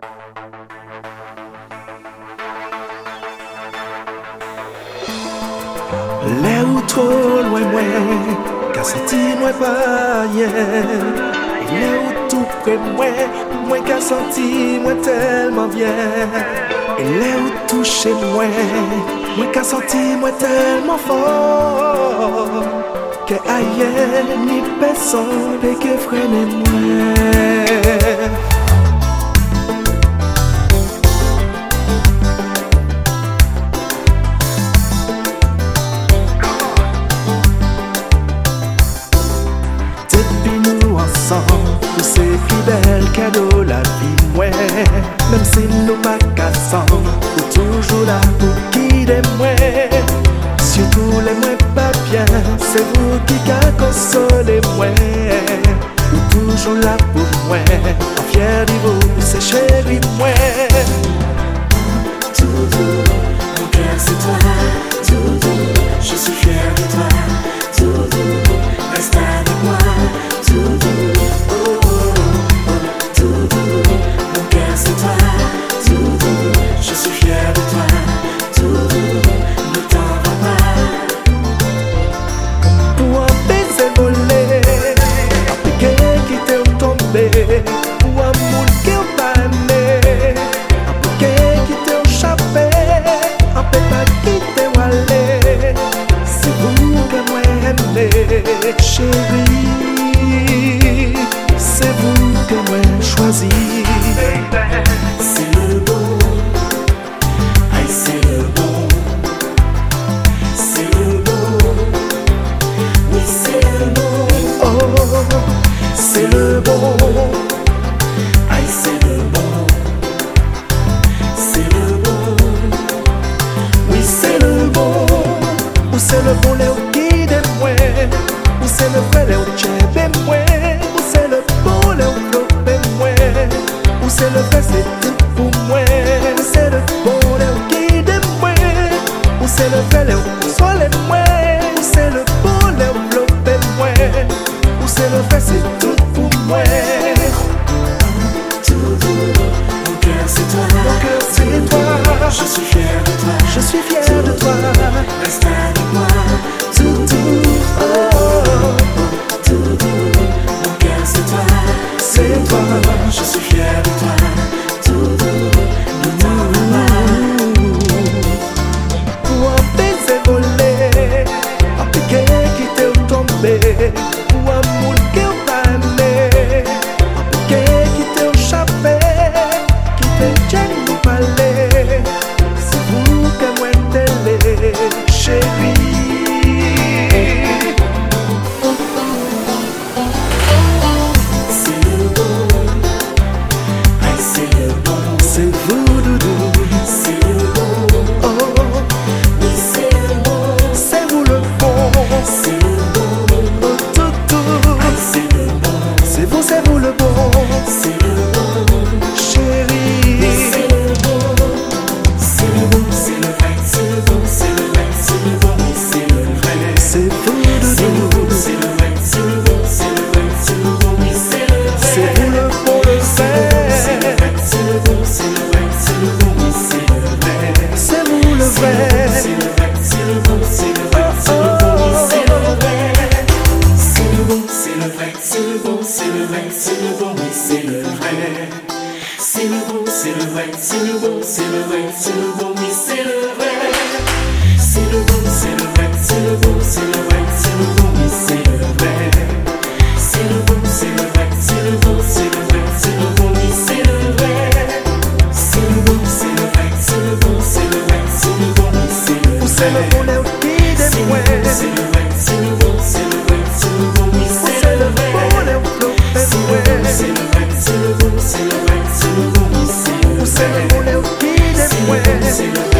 Les ou trop loin moi, qu'a senti moi pas hier. Les ou tout près moi qu'a senti moi tellement bien. Et les ou touché moi qu'a senti moi tellement fort. Que ailleurs ni personne peut que freiner moi. Pour ces plus belles cadeaux la vie moi. Même si nous pas cassons, ou toujours là pour guider moi. Surtout les moins pas bien, c'est vous qui qu'a consolé moi. Ou toujours là pour moi, en fier de vous, c'est chéri moi. Doudou, mon cœur c'est toi. Doudou, je suis fier de toi. Doudou, reste avec moi. Doudou, oh oh oh, Doudou, mon cœur c'est toi. Doudou, je suis fier de toi. Doudou, ne t'en va pas. Pour un baiser volé, appliquer qui t'est tombé. Pour un moule qui est pas aimé, appliquer qui t'est échappé. Un peu pas qui t'est allé. C'est vous que moi aimé, chérie. C'est vous que moi choisi. C'est le bon, aïe c'est le bon. C'est le bon, oui c'est le bon. Oh, c'est le bon. Aïe c'est le bon. C'est le bon, Oui, c'est le bon. Ou c'est le bon, Léo qui de moi. Ou c'est le vrai, Léo tchèbe moi. Ou c'est le bon, Léo flopé moi. Ou c'est le vrai, c'est tout pour moi. Ou c'est le bon, Léo qui de moi. Ou c'est le vrai, Léo console moi. Ou c'est le bon, Léo flopé moi. Ou c'est le vrai, c'est tout pour moi. Doudou, mon cœur c'est toi. Mon cœur c'est toi. Je suis fier de toi. Je suis fier de toi. Reste avec moi. Doudou, oh oh oh, Doudou, mon cœur c'est toi. C'est toi. Je suis fier de toi. Doudou, ne t'en va pas. Pour un baiser volé, appliquer qui t'est tombé. Pour un moule qui est pas aimé, appliquer qui t'est échappé. Qui t'est gêné pour parler. C'est vous que moi t'aimez, chérie. C'est le bon, aïe c'est le bon. C'est vous, doudou. C'est le bon, Oh, oui c'est le bon. c'est vous le bon. C'est le bon, Oh, toutou. aïe c'est le bon. C'est vous le bon. C'est le bon, Chérie. c'est le bon. C'est le bon, c'est le vrai. C'est le bon, c'est le vrai. C'est le bon, oui c'est le vrai. C'est vous, C'est le doudou. bon, c'est le vrai. C'est le bon, c'est le vrai. C'est le bon, oui c'est le vrai. C'est vous le bon, le C'est le vrai. vrai, c'est le bon, c'est le vrai. C'est le bon, oui c'est le vrai. C'est vous le C'est le vrai. vrai, c'est le bon, c'est le vrai. C'est le bon, oui c'est le vrai. C'est le bon, c'est le vrai. C'est le bon, c'est le vrai. C'est le bon, oui c'est le vrai. C'est le bon, c'est le vrai. C'est le bon, c'est le vrai. C'est le bon, oui c'est le vrai. C'est le bon, c'est le vrai. C'est le bon, c'est le vrai. C'est le bon, oui c'est le vrai. C'est le bon, c'est le vrai. C'est le bon, c'est le vrai. C'est le bon, oui c'est le vrai. C'est le bon, c'est le vrai. C'est le bon, c'est le vrai. C'est le bon, oui c'est le Ou vrai. c'est le bon, Léo qui C'est de le moi. bon, c'est le vrai. C'est le bon, c'est le vrai. C'est le bon, oui Ou c'est c'est le le vrai. bon, Léo flopé C'est le moi. bon, c'est le vrai. C'est le bon, c'est le vrai. C'est le bon, oui c'est le Ou c'est vrai. le bon, Léo qui de C'est moi. le bon, c'est le